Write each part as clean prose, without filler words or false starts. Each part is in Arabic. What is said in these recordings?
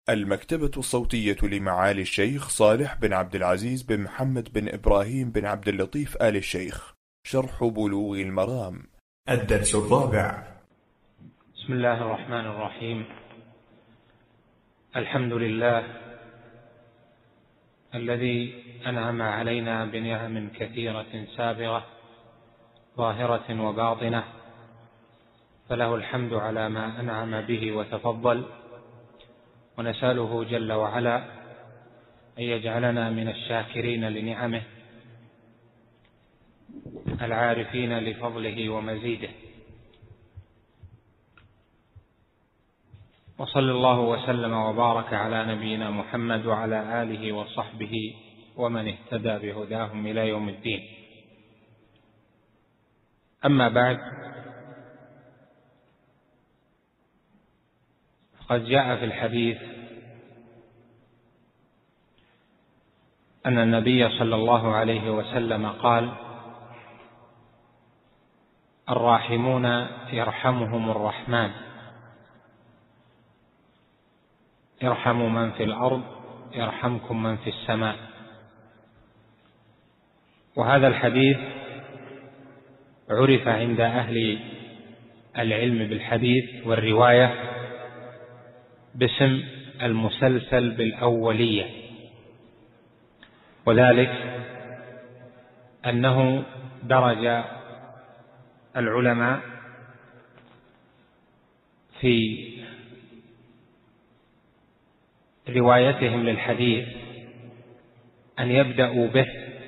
المكتبة الصوتية لمعالي الشيخ صالح بن عبد العزيز بن محمد بن إبراهيم بن عبد اللطيف آل الشيخ. شرح بلوغ المرام. الدرس الرابع. بسم الله الرحمن الرحيم. الحمد لله الذي أنعم علينا بنعم كثيرة سابغة ظاهرة وباطنة، فله الحمد على ما أنعم به وتفضل، ونسأله جل وعلا أن يجعلنا من الشاكرين لنعمه العارفين لفضله ومزيده. وصلى الله وسلم وبارك على نبينا محمد وعلى آله وصحبه ومن اهتدى بهداهم إلى يوم الدين. أما بعد، قد جاء في الحديث أن النبي صلى الله عليه وسلم قال: الراحمون يرحمهم الرحمن، ارحموا من في الأرض يرحمكم من في السماء. وهذا الحديث عرف عند أهل العلم بالحديث والرواية باسم المسلسل بالأولية، وذلك أنه درج العلماء في روايتهم للحديث أن يبدأوا به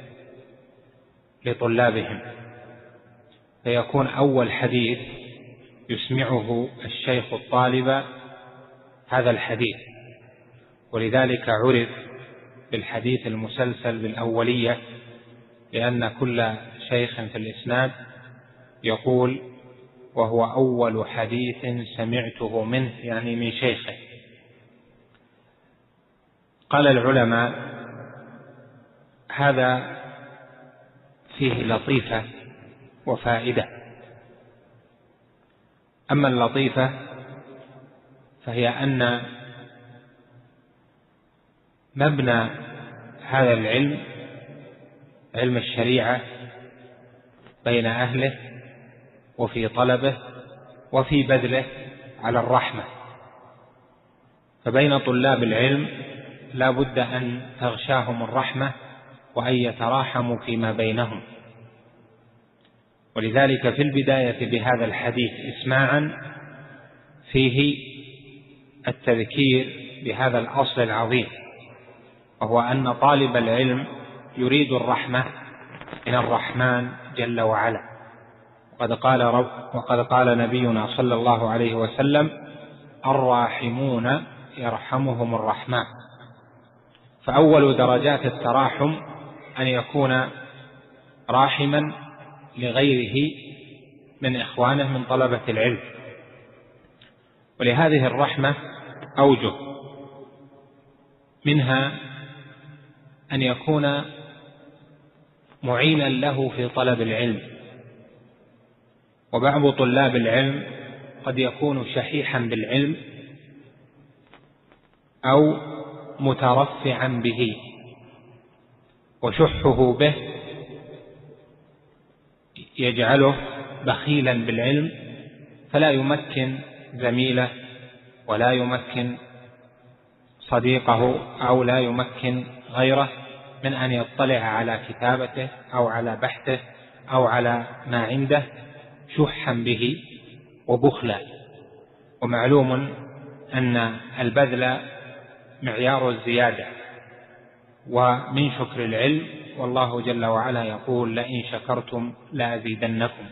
لطلابهم، فيكون أول حديث يسمعه الشيخ الطالب هذا الحديث، ولذلك عرف بالحديث المسلسل بالأولية، لأن كل شيخ في الإسناد يقول: وهو أول حديث سمعته منه، يعني من شيخه. قال العلماء: هذا فيه لطيفة وفائدة. أما اللطيفة فهي أن مبنى هذا العلم، علم الشريعة، بين أهله وفي طلبه وفي بذله على الرحمة، فبين طلاب العلم لا بد أن تغشاهم الرحمة وأن يتراحموا فيما بينهم. ولذلك في البداية بهذا الحديث إسماعا فيه التذكير بهذا الأصل العظيم، وهو أن طالب العلم يريد الرحمة من الرحمن جل وعلا. وقد قال نبينا صلى الله عليه وسلم: الراحمون يرحمهم الرحمن. فأول درجات التراحم أن يكون راحما لغيره من إخوانه من طلبة العلم. ولهذه الرحمة أوجه، منها أن يكون معينا له في طلب العلم. وبعض طلاب العلم قد يكون شحيحا بالعلم أو مترفعا به، وشحه به يجعله بخيلا بالعلم، فلا يمكن زميله ولا يمكن صديقه أو لا يمكن غيره من أن يطلع على كتابته أو على بحثه أو على ما عنده، شحا به وبخلا. ومعلوم أن البذل معيار الزيادة، ومن شكر العلم، والله جل وعلا يقول: لئن شكرتم لأزيدنكم.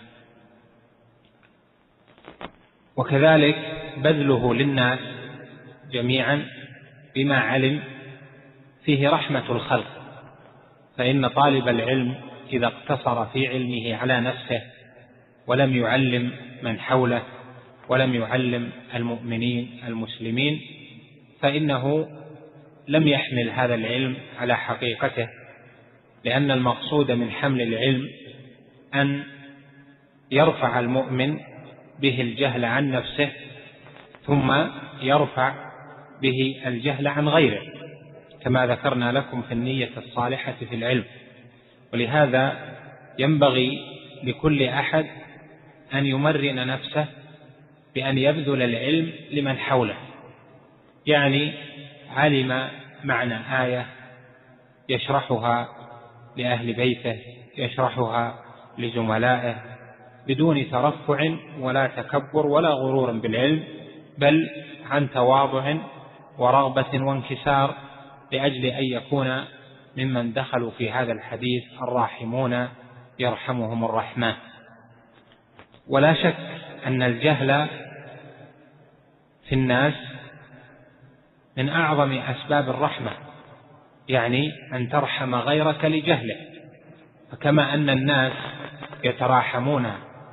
وكذلك بذله للناس جميعا بما علم فيه رحمة الخلق، فإن طالب العلم إذا اقتصر في علمه على نفسه ولم يعلم من حوله ولم يعلم المؤمنين المسلمين، فإنه لم يحمل هذا العلم على حقيقته، لأن المقصود من حمل العلم أن يرفع المؤمن به الجهل عن نفسه، ثم يرفع به الجهل عن غيره، كما ذكرنا لكم في النية الصالحة في العلم. ولهذا ينبغي لكل أحد أن يمرن نفسه بأن يبذل العلم لمن حوله، يعني علم معنى آية يشرحها لأهل بيته، يشرحها لزملائه بدون ترفع ولا تكبر ولا غرور بالعلم، بل عن تواضع ورغبة وانكسار، لأجل أن يكون ممن دخلوا في هذا الحديث الراحمون يرحمهم الرحمن. ولا شك أن الجهل في الناس من أعظم أسباب الرحمة، يعني أن ترحم غيرك لجهله. فكما أن الناس يتراحمون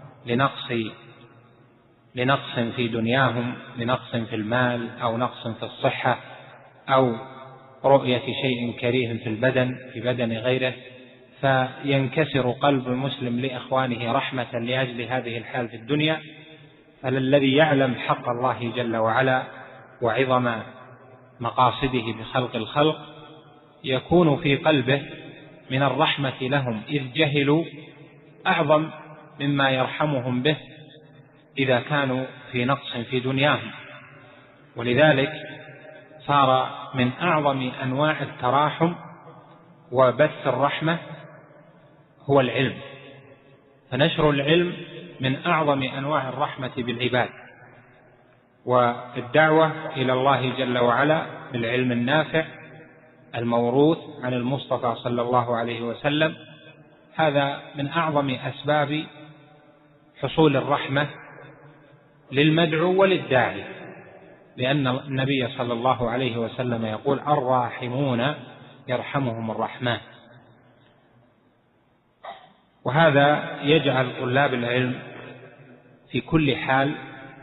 لنقص في دنياهم، لنقص في المال أو نقص في الصحة أو رؤية شيء كريه في بدن غيره، فينكسر قلب المسلم لإخوانه رحمة لأجل هذه الحال في الدنيا، فالذي يعلم حق الله جل وعلا وعظم مقاصده بخلق الخلق يكون في قلبه من الرحمة لهم إذ جهلوا أعظم مما يرحمهم به إذا كانوا في نقص في دنياهم. ولذلك صار من أعظم أنواع التراحم وبث الرحمة هو العلم، فنشر العلم من أعظم أنواع الرحمة بالعباد، والدعوة إلى الله جل وعلا بالعلم النافع الموروث عن المصطفى صلى الله عليه وسلم، هذا من أعظم أسباب حصول الرحمة للمدعو وللداعي، لأن النبي صلى الله عليه وسلم يقول: الراحمون يرحمهم الرحمن. وهذا يجعل طلاب العلم في كل حال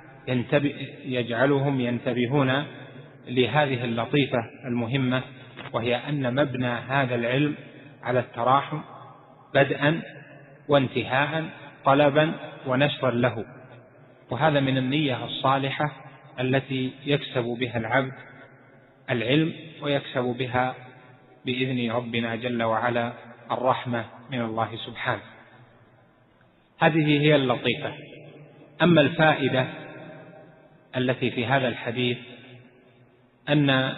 يجعلهم ينتبهون لهذه اللطيفة المهمة، وهي أن مبنى هذا العلم على التراحم بدءا وانتهاء، طلبا ونشرا له. وهذا من النية الصالحة التي يكسب بها العبد العلم ويكسب بها بإذن ربنا جل وعلا الرحمة من الله سبحانه. هذه هي اللطيفة. أما الفائدة التي في هذا الحديث أن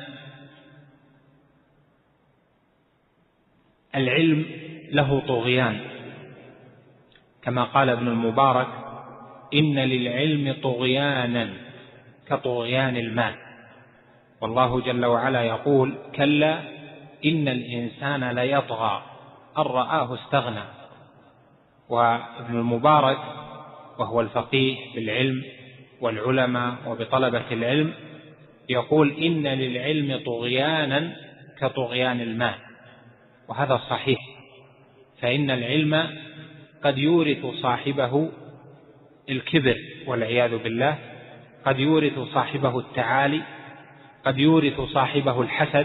العلم له طغيان، كما قال ابن المبارك: إن للعلم طغيانا كطغيان الماء. والله جل وعلا يقول: كلا إن الإنسان ليطغى أن رآه استغنى. وابن المبارك وهو الفقيه بالعلم والعلماء وبطلبة العلم يقول: إن للعلم طغيانا كطغيان الماء. وهذا صحيح، فإن العلم قد يورث صاحبه الكبر والعياذ بالله، قد يورث صاحبه التعالي، قد يورث صاحبه الحسد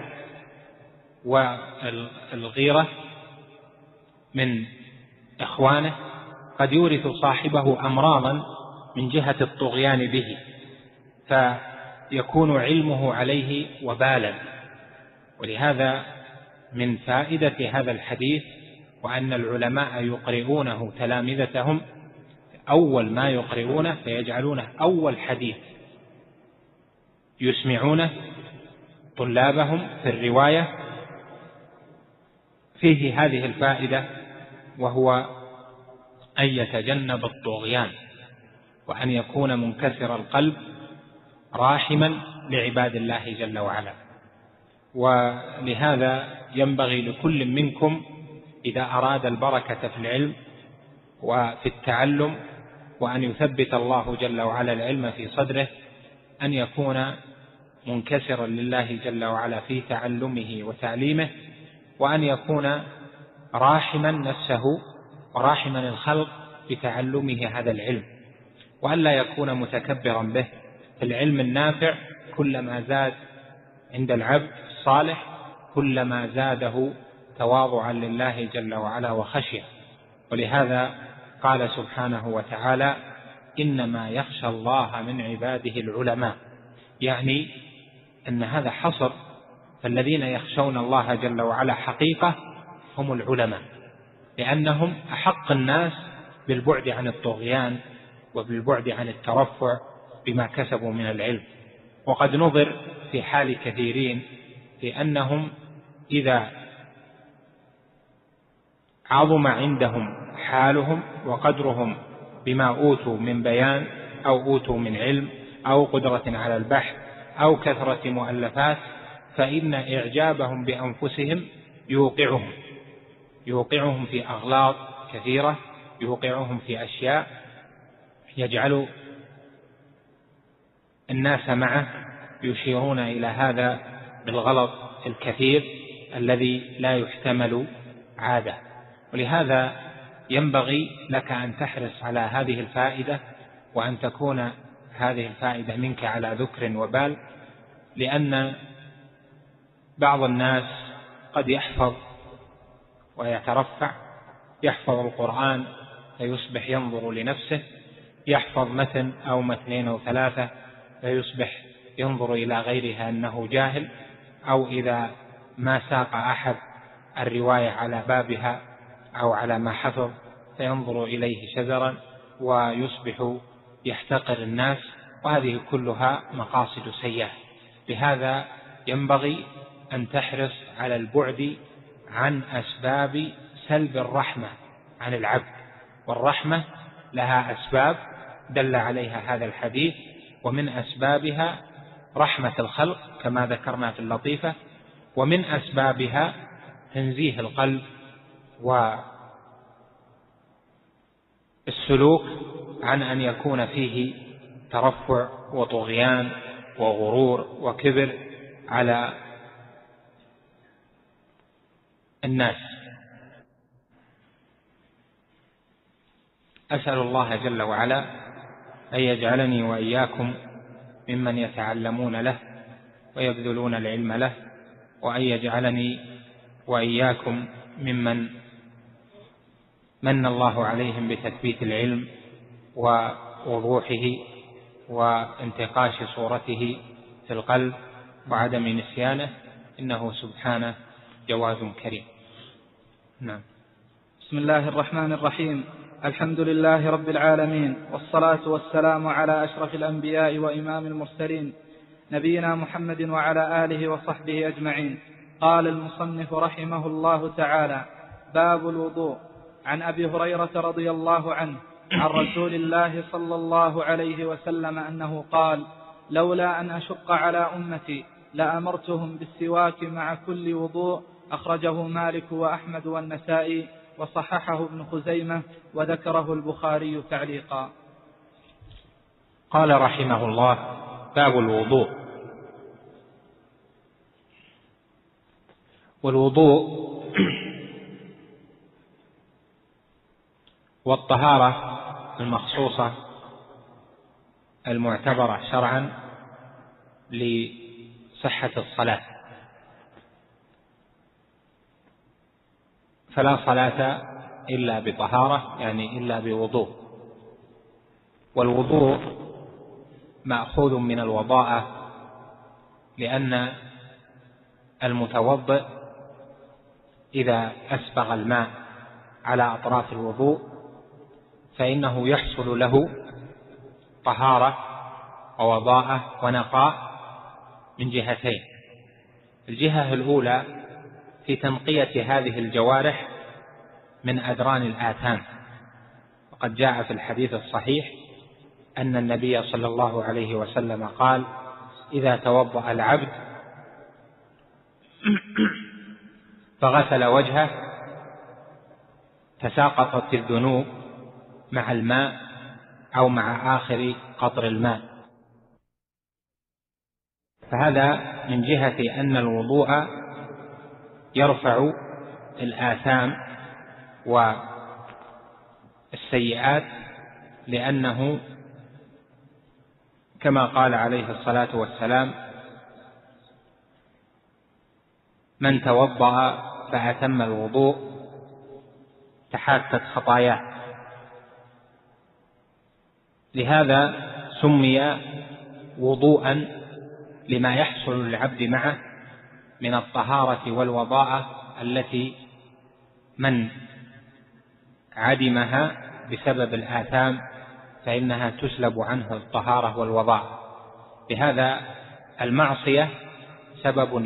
والغيرة من إخوانه، قد يورث صاحبه أمراضا من جهة الطغيان به، فيكون علمه عليه وبالا. ولهذا من فائدة هذا الحديث وأن العلماء يقرؤونه تلامذتهم، أول ما يقرؤونه فيجعلونه أول حديث يسمعونه طلابهم في الرواية، فيه هذه الفائدة، وهو أن يتجنب الطغيان وأن يكون منكسر القلب راحما لعباد الله جل وعلا. ولهذا ينبغي لكل منكم إذا أراد البركة في العلم وفي التعلم وأن يثبت الله جل وعلا العلم في صدره أن يكون منكسرا لله جل وعلا في تعلمه وتعليمه، وأن يكون راحما نفسه وراحما الخلق بتعلمه هذا العلم، وأن لا يكون متكبرا به. العلم النافع كلما زاد عند العبد الصالح كلما زاده تواضعا لله جل وعلا وخشية. ولهذا قال سبحانه وتعالى: إنما يخشى الله من عباده العلماء، يعني أن هذا حصر، فالذين يخشون الله جل وعلا حقيقة هم العلماء، لأنهم أحق الناس بالبعد عن الطغيان وبالبعد عن الترفع بما كسبوا من العلم. وقد نظر في حال كثيرين في أنهم إذا عظم عندهم حالهم وقدرهم بما أوتوا من بيان أو أوتوا من علم أو قدرة على البحث أو كثرة مؤلفات، فإن إعجابهم بأنفسهم يوقعهم في أغلاط كثيرة، يوقعهم في أشياء يجعل الناس معه يشيرون إلى هذا بالغلط الكثير الذي لا يحتمل عادة. ولهذا ينبغي لك أن تحرص على هذه الفائدة، وأن تكون هذه الفائدة منك على ذكر وبال، لأن بعض الناس قد يحفظ ويترفع، يحفظ القرآن فيصبح ينظر لنفسه، يحفظ متن أو متنين أو ثلاثة فيصبح ينظر إلى غيرها أنه جاهل، أو إذا ما ساق أحد الرواية على بابها أو على ما حفظ فينظر إليه شذرا ويصبح يحتقر الناس، وهذه كلها مقاصد سيئة. لهذا ينبغي أن تحرص على البعد عن أسباب سلب الرحمة عن العبد، والرحمة لها أسباب دل عليها هذا الحديث، ومن أسبابها رحمة الخلق كما ذكرنا في اللطيفة، ومن أسبابها تنزيه القلب والسلوك عن أن يكون فيه ترفع وطغيان وغرور وكبر على الناس. أسأل الله جل وعلا أن يجعلني وإياكم ممن يتعلمون له ويبذلون العلم له، وأن يجعلني وإياكم ممن من الله عليهم بتثبيت العلم ووضوحه وانتقاش صورته في القلب وعدم نسيانه، إنه سبحانه جواد كريم. نعم. بسم الله الرحمن الرحيم. الحمد لله رب العالمين، والصلاة والسلام على أشرف الأنبياء وإمام المرسلين نبينا محمد وعلى آله وصحبه أجمعين. قال المصنف رحمه الله تعالى: باب الوضوء. عن أبي هريرة رضي الله عنه عن رسول الله صلى الله عليه وسلم أنه قال: لولا أن أشق على أمتي لأمرتهم بالسواك مع كل وضوء. أخرجه مالك وأحمد والنسائي، وصححه ابن خزيمة، وذكره البخاري تعليقا. قال رحمه الله: باب الوضوء. والوضوء والطهارة المخصوصة المعتبرة شرعا لصحة الصلاة، فلا صلاة إلا بطهارة، يعني إلا بوضوء. والوضوء مأخوذ من الوضاءة، لأن المتوضئ إذا أسبغ الماء على أطراف الوضوء فإنه يحصل له طهارة ووضاءة ونقاء من جهتين. الجهة الأولى في تنقية هذه الجوارح من أدران الآثام، وقد جاء في الحديث الصحيح أن النبي صلى الله عليه وسلم قال: إذا توضأ العبد فغسل وجهه تساقطت الذنوب مع الماء أو مع آخر قطر الماء. فهذا من جهة أن الوضوء يرفع الآثام والسيئات، لأنه كما قال عليه الصلاة والسلام: من توضأ فأتم الوضوء تحاتت خطاياه. لهذا سمي وضوءا لما يحصل للعبد معه من الطهارة والوضاءة التي من عدمها بسبب الآثام فإنها تسلب عنه الطهارة والوضاءة. بهذا المعصية سبب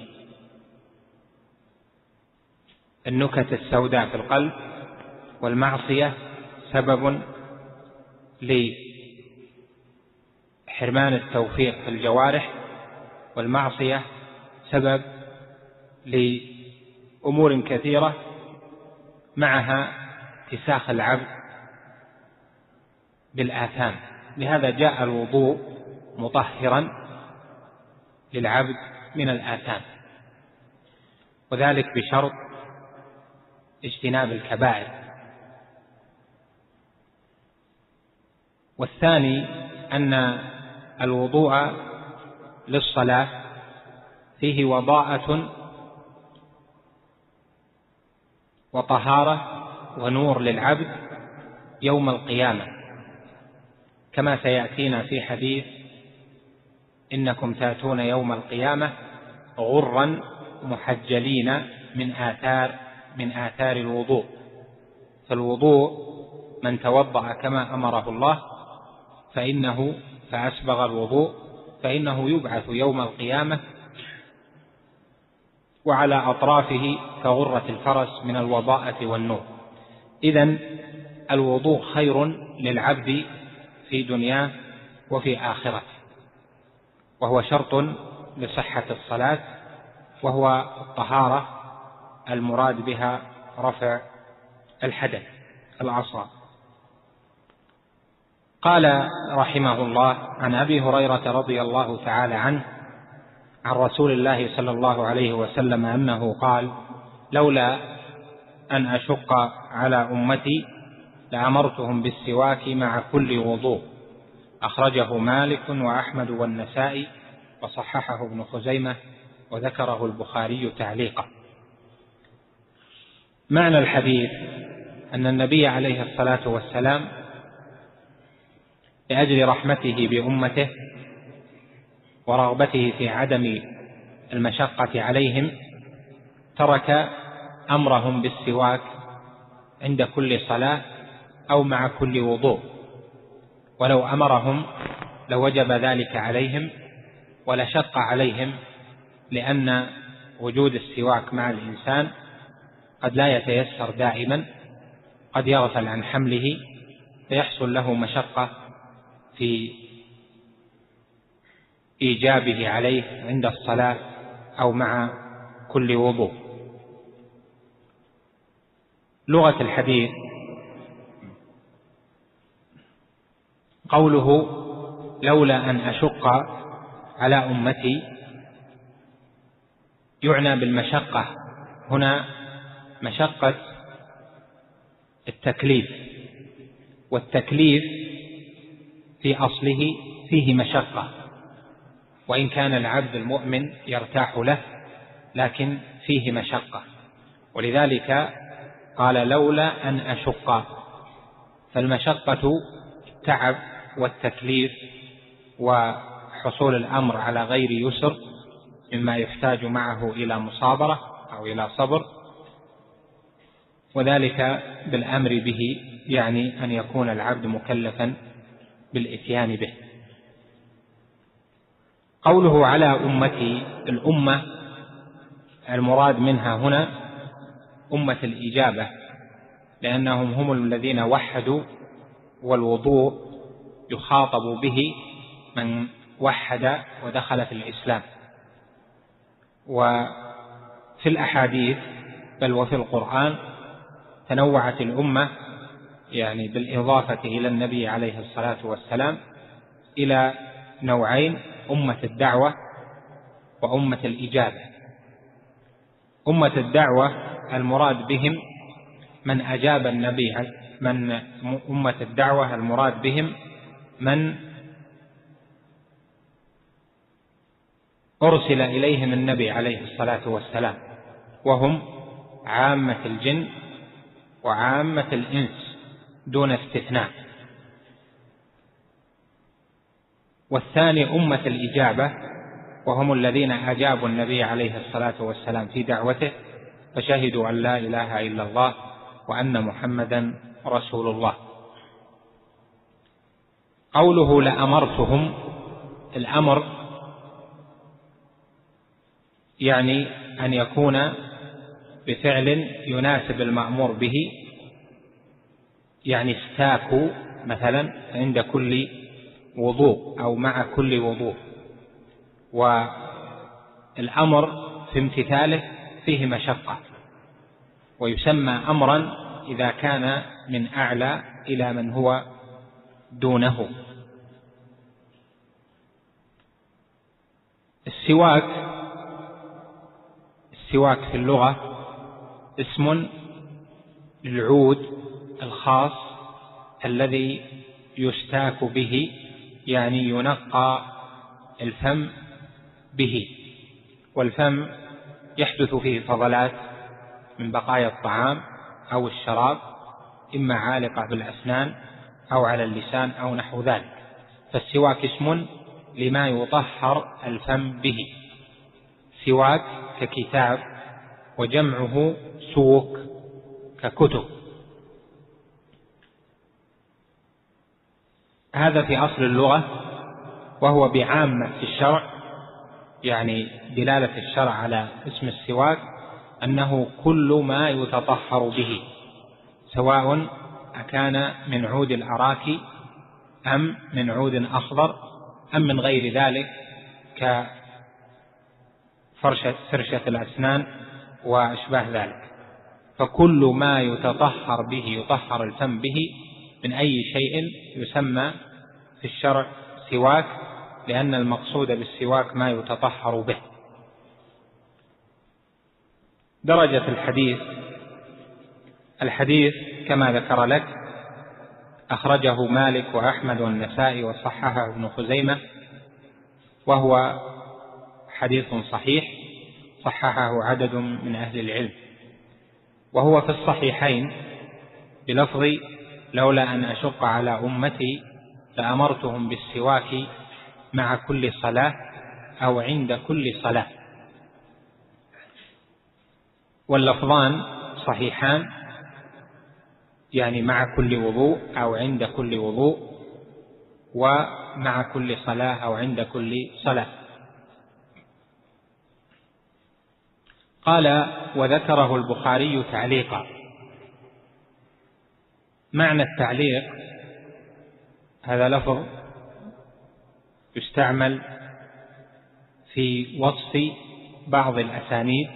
للنكت السوداء في القلب، والمعصية سبب لحرمان التوفيق في الجوارح، والمعصية سبب لأمور كثيرة معها اتساخ العبد بالآثام. لهذا جاء الوضوء مطهرا للعبد من الآثام، وذلك بشرط اجتناب الكبائر. والثاني أن الوضوء للصلاة فيه وضاءة وطهارة ونور للعبد يوم القيامة، كما سيأتينا في حديث إنكم تأتون يوم القيامة غرا محجلين من آثار الوضوء. فالوضوء من توضأ كما أمره الله فأسبغ الوضوء فإنه يبعث يوم القيامة وعلى أطرافه كغرة الفرس من الوضاءة والنور. إذن الوضوء خير للعبد في دنياه وفي آخرته، وهو شرط لصحة الصلاة، وهو الطهارة المراد بها رفع الحدث الأعصاب. قال رحمه الله عن أبي هريرة رضي الله تعالى عنه عن رسول الله صلى الله عليه وسلم أنه قال: لولا أن أشق على أمتي لأمرتهم بالسواك مع كل وضوء. أخرجه مالك وأحمد والنسائي وصححه ابن خزيمة وذكره البخاري تعليقا. معنى الحديث أن النبي عليه الصلاة والسلام لأجل رحمته بأمته ورغبته في عدم المشقة عليهم ترك أمرهم بالسواك عند كل صلاة أو مع كل وضوء، ولو أمرهم لوجب ذلك عليهم ولشق عليهم، لأن وجود السواك مع الإنسان قد لا يتيسر دائما، قد يغفل عن حمله فيحصل له مشقة في إيجابه عليه عند الصلاة أو مع كل وضوء. لغة الحديث قوله لولا أن أشق على أمتي يعنى بالمشقة هنا مشقة التكليف، والتكليف في أصله فيه مشقة، وإن كان العبد المؤمن يرتاح له لكن فيه مشقة، ولذلك قال لولا أن أشق. فالمشقة التعب والتكليف وحصول الأمر على غير يسر مما يحتاج معه إلى مصابرة أو إلى صبر، وذلك بالأمر به يعني أن يكون العبد مكلفا بالإتيان به. قوله على أمتي، الأمة المراد منها هنا أمة الإجابة، لأنهم هم الذين وحدوا، والوضوء يخاطب به من وحد ودخل في الإسلام. وفي الأحاديث بل وفي القرآن تنوعت الأمة يعني بالإضافة إلى النبي عليه الصلاة والسلام إلى نوعين: أمة الدعوة وأمة الإجابة. أمة الدعوة المراد بهم من أجاب النبي، أمة الدعوة المراد بهم من أرسل إليهم النبي عليه الصلاة والسلام، وهم عامة الجن وعامة الإنس دون استثناء. والثاني أمة الإجابة وهم الذين أجابوا النبي عليه الصلاة والسلام في دعوته فشهدوا أن لا إله إلا الله وأن محمدا رسول الله. قوله لأمرتهم، الأمر يعني أن يكون بفعل يناسب المأمور به، يعني استاكوا مثلا عند كل وضوء أو مع كل وضوء، والأمر في امتثاله فيه مشقة، ويسمى أمرا إذا كان من أعلى إلى من هو دونه. السواك في اللغة اسم للعود الخاص الذي يستاك به، يعني ينقى الفم به، والفم يحدث فيه فضلات من بقايا الطعام أو الشراب، إما عالقة بالأسنان أو على اللسان أو نحو ذلك، فالسواك اسم لما يطهر الفم به. سواك ككتاب، وجمعه سوك ككتب. هذا في أصل اللغة، وهو بعامة في الشرع، يعني دلالة الشرع على اسم السواك أنه كل ما يتطهر به، سواء أكان من عود الأراك أم من عود أخضر أم من غير ذلك كفرشة الأسنان وأشباه ذلك، فكل ما يتطهر به يطهر الفم به من أي شيء يسمى في الشرع سواك، لأن المقصود بالسواك ما يتطهر به. درجة الحديث كما ذكر لك أخرجه مالك وأحمد والنسائي وصححه ابن خزيمة، وهو حديث صحيح صححه عدد من أهل العلم، وهو في الصحيحين بلفظ لولا أن أشق على أمتي لأمرتهم بالسواك مع كل صلاة أو عند كل صلاة، واللفظان صحيحان، يعني مع كل وضوء أو عند كل وضوء، ومع كل صلاة أو عند كل صلاة. قال وذكره البخاري تعليقا. معنى التعليق هذا لفظ يستعمل في وصف بعض الأسانيد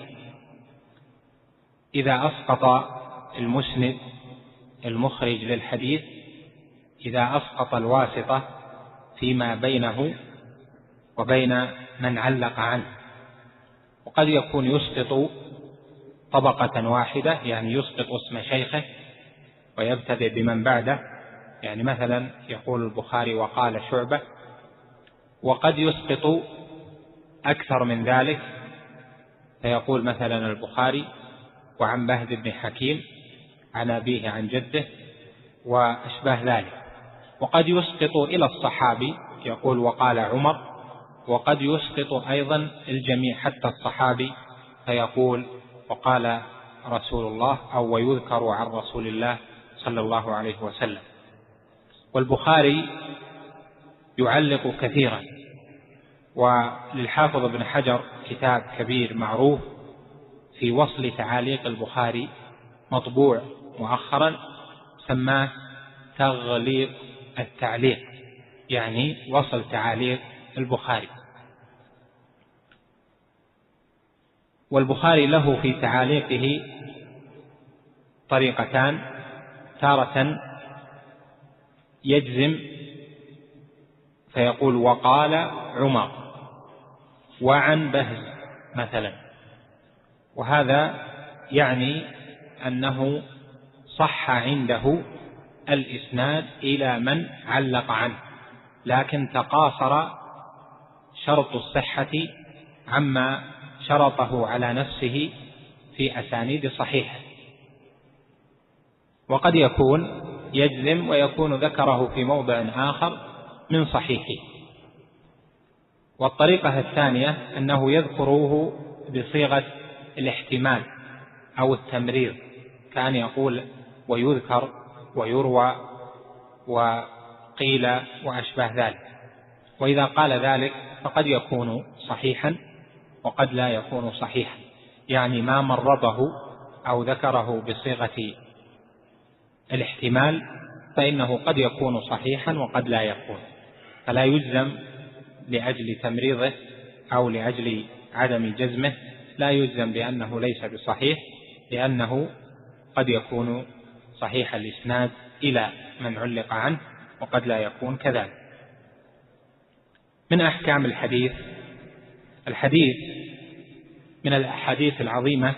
إذا أسقط المسند المخرج للحديث، إذا أسقط الواسطة فيما بينه وبين من علق عنه، وقد يكون يسقط طبقة واحدة، يعني يسقط اسم شيخه ويبتدئ بمن بعده، يعني مثلا يقول البخاري وقال شعبة، وقد يسقط أكثر من ذلك فيقول مثلا البخاري وعن بهز بن حكيم عن أبيه عن جده وأشباه ذلك، وقد يسقط إلى الصحابي يقول وقال عمر، وقد يسقط أيضا الجميع حتى الصحابي فيقول وقال رسول الله أو ويذكر عن رسول الله صلى الله عليه وسلم. والبخاري يعلق كثيرا، وللحافظ ابن حجر كتاب كبير معروف في وصل تعاليق البخاري مطبوع مؤخرا سماه تغليق التعليق، يعني وصل تعاليق البخاري. والبخاري له في تعاليقه طريقتان، تارة يجزم فيقول وقال عمر وعن بهز مثلا، وهذا يعني أنه صح عنده الإسناد إلى من علق عنه، لكن تقاصر شرط الصحة عما شرطه على نفسه في أسانيد صحيحة. وقد يكون يجزم ويكون ذكره في موضع آخر من صحيحه. والطريقة الثانية أنه يذكره بصيغة الاحتمال أو التمرير، كان يقول ويذكر ويروى وقيل وأشبه ذلك. وإذا قال ذلك فقد يكون صحيحا وقد لا يكون صحيحا، يعني ما مرضه أو ذكره بصيغة الاحتمال فإنه قد يكون صحيحا وقد لا يكون، فلا يجزم لأجل تمريضه أو لأجل عدم جزمه، لا يجزم بأنه ليس بصحيح، لأنه قد يكون صحيح الإسناد إلى من علق عنه وقد لا يكون كذلك. من أحكام الحديث من الأحاديث العظيمة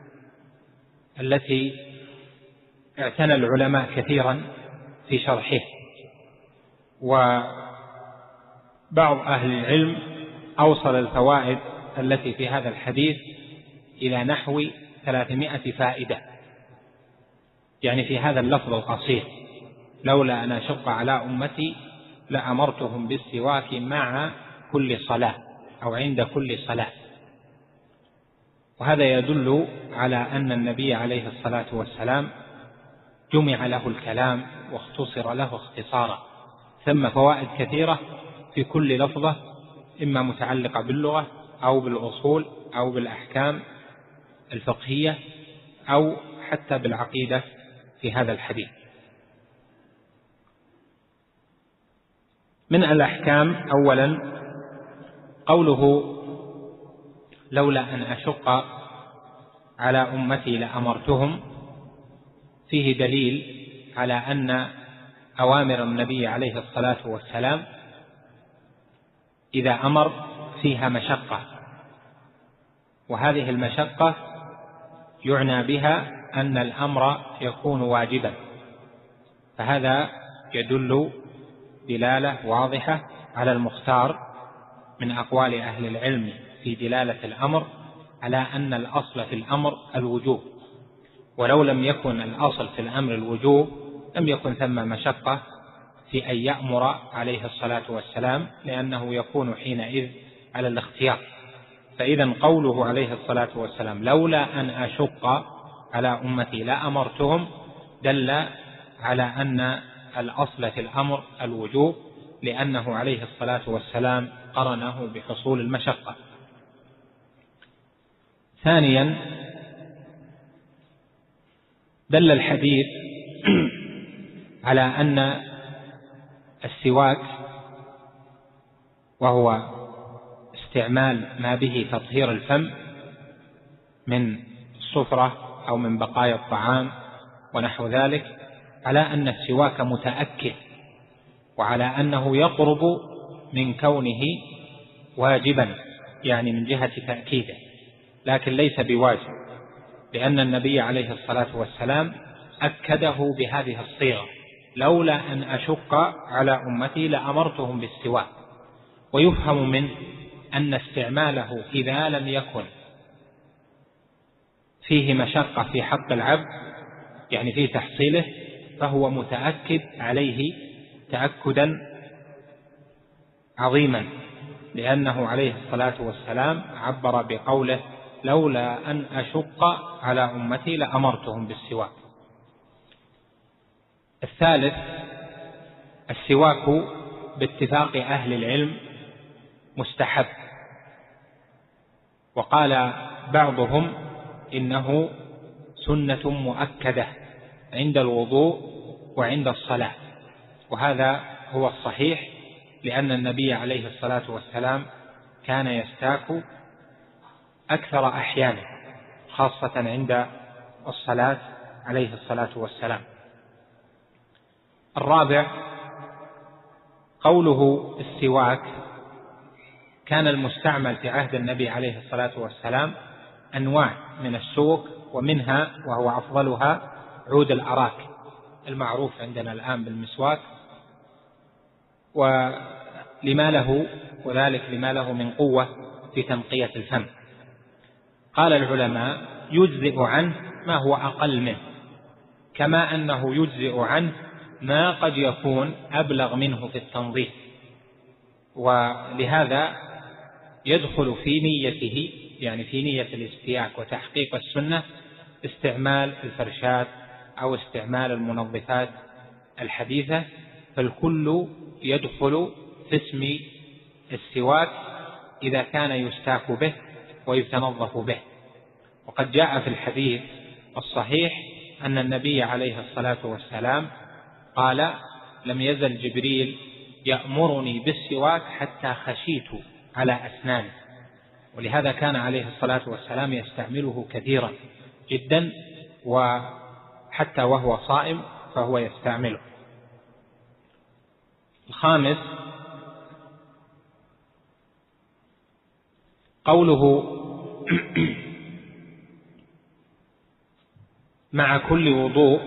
التي اعتنى العلماء كثيرا في شرحه، وبعض أهل العلم أوصل الفوائد التي في هذا الحديث إلى نحو 300 فائدة، يعني في هذا اللفظ القصير: لولا أن أشق على أمتي لأمرتهم بالسواك مع كل صلاة أو عند كل صلاة. وهذا يدل على أن النبي عليه الصلاة والسلام جمع له الكلام واختصر له اختصارا، ثم فوائد كثيرة في كل لفظة، إما متعلقة باللغة أو بالأصول أو بالأحكام الفقهية أو حتى بالعقيدة في هذا الحديث. من الأحكام أولا قوله لولا أن أشق على أمتي لأمرتهم، فيه دليل على أن أوامر النبي عليه الصلاة والسلام إذا أمر فيها مشقة، وهذه المشقة يعنى بها أن الأمر يكون واجبا، فهذا يدل دلالة واضحة على المختار من أقوال أهل العلم في دلالة الأمر على أن الأصل في الأمر الوجوب، ولو لم يكن الأصل في الأمر الوجوب لم يكن ثم مشقة في أن يأمر عليه الصلاة والسلام، لأنه يكون حينئذ على الاختيار. فإذا قوله عليه الصلاة والسلام لولا أن أشق على أمتي لأمرتهم دل على أن الأصل في الأمر الوجوب، لأنه عليه الصلاة والسلام قرنه بحصول المشقة. ثانيا دل الحديث على أن السواك، وهو استعمال ما به تطهير الفم من الصفرة أو من بقايا الطعام ونحو ذلك، على أن السواك متأكد، وعلى أنه يقرب من كونه واجبا، يعني من جهة تأكيده، لكن ليس بواجب، لأن النبي عليه الصلاة والسلام أكده بهذه الصيغة: لولا أن أشق على أمتي لأمرتهم بالسواك. ويفهم منه أن استعماله إذا لم يكن فيه مشقة في حق العبد، يعني في تحصيله، فهو متأكد عليه تأكدا عظيما، لأنه عليه الصلاة والسلام عبر بقوله لولا أن أشق على أمتي لأمرتهم بالسواك. الثالث السواك باتفاق أهل العلم مستحب، وقال بعضهم إنه سنة مؤكدة عند الوضوء وعند الصلاة، وهذا هو الصحيح، لأن النبي عليه الصلاة والسلام كان يستاك أكثر أحيانه، خاصة عند الصلاة عليه الصلاة والسلام. الرابع قوله السواك كان المستعمل في عهد النبي عليه الصلاة والسلام أنواع من السوك، ومنها وهو أفضلها عود الأراك المعروف عندنا الآن بالمسواك، ولما له من قوة في تنقية الفم. قال العلماء يجزئ عنه ما هو أقل منه، كما أنه يجزئ عنه ما قد يكون أبلغ منه في التنظيف، ولهذا يدخل في نيته، يعني في نية الاستياك وتحقيق السنة، استعمال الفرشاة أو استعمال المنظفات الحديثة، فالكل يدخل في اسم السواك إذا كان يستاك به ويتنظف به. وقد جاء في الحديث الصحيح أن النبي عليه الصلاة والسلام قال: لم يزل جبريل يأمرني بالسواك حتى خشيت على أسناني. ولهذا كان عليه الصلاة والسلام يستعمله كثيرا جدا، وحتى وهو صائم فهو يستعمله. الخامس قوله مع كل وضوء.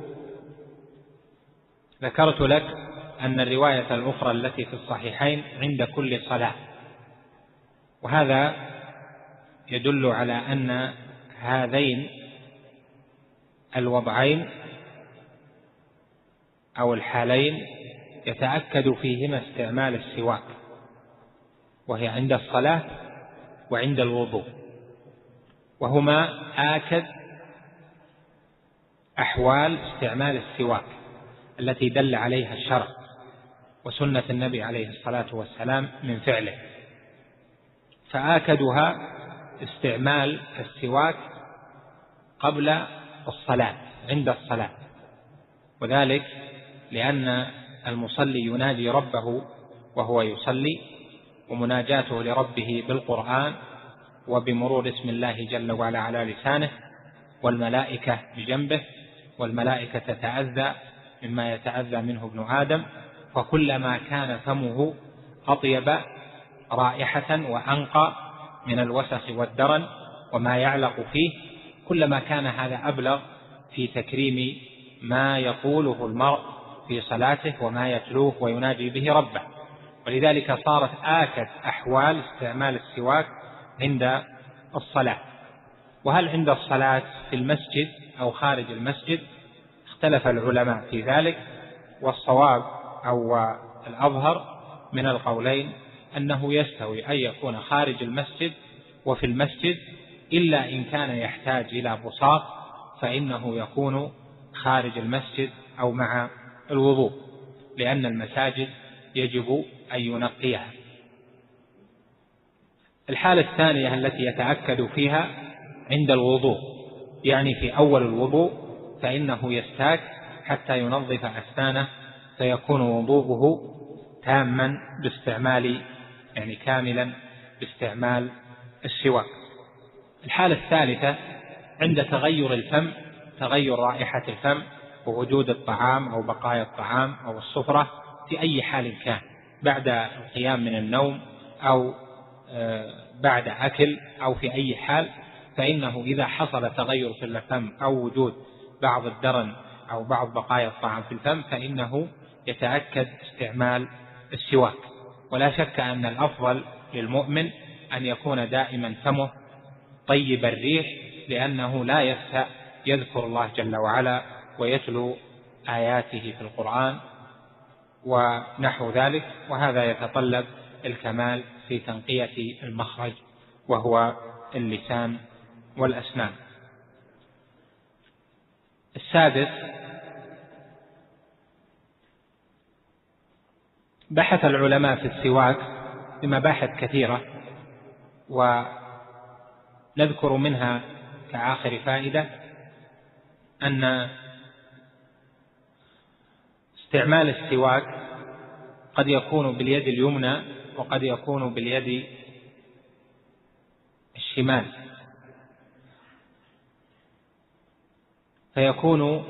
ذكرت لك أن الرواية الأخرى التي في الصحيحين عند كل صلاة، وهذا يدل على أن هذين الوضعين أو الحالين يتأكد فيهما استعمال السواك، وهي عند الصلاة وعند الوضوء، وهما آكد أحوال استعمال السواك التي دل عليها الشرع وسنة النبي عليه الصلاة والسلام من فعله. فآكدها استعمال السواك قبل الصلاة عند الصلاة، وذلك لأن المصلي يناجي ربه وهو يصلي، ومناجاته لربه بالقرآن وبمرور اسم الله جل وعلا على لسانه، والملائكة بجنبه، والملائكة تتأذى مما يتأذى منه ابن آدم، فكلما كان فمه أطيب رائحة وأنقى من الوسخ والدرن وما يعلق فيه، كلما كان هذا أبلغ في تكريم ما يقوله المرء في صلاته وما يتلوه ويناجي به ربه. ولذلك صارت آكد أحوال استعمال السواك عند الصلاة. وهل عند الصلاة في المسجد أو خارج المسجد؟ اختلف العلماء في ذلك، والصواب أو الأظهر من القولين أنه يستوي أن يكون خارج المسجد وفي المسجد، إلا إن كان يحتاج إلى بساط فإنه يكون خارج المسجد أو مع الوضوء، لأن المساجد يجب أن ينقيها. الحالة الثانية التي يتأكد فيها عند الوضوء، يعني في أول الوضوء، فإنه يستاك حتى ينظف أسنانه فيكون وضوءه تاما باستعمال، يعني كاملا باستعمال السواك. الحالة الثالثة عند تغير الفم، تغير رائحة الفم ووجود الطعام أو بقايا الطعام أو السفرة في أي حال كان، بعد القيام من النوم أو بعد أكل أو في أي حال، فإنه إذا حصل تغير في الفم أو وجود بعض الدرن أو بعض بقايا الطعام في الفم فإنه يتأكد استعمال السواك. ولا شك أن الأفضل للمؤمن أن يكون دائما فمه طيب الريح، لأنه لا يسهى يذكر الله جل وعلا ويتلو آياته في القرآن ونحو ذلك، وهذا يتطلب الكمال في تنقية المخرج وهو اللسان والأسنان. السادس، بحث العلماء في السواك بمباحث كثيرة، ونذكر منها كآخر فائدة أن استعمال السواك قد يكون باليد اليمنى وقد يكون باليد الشمال، فيكون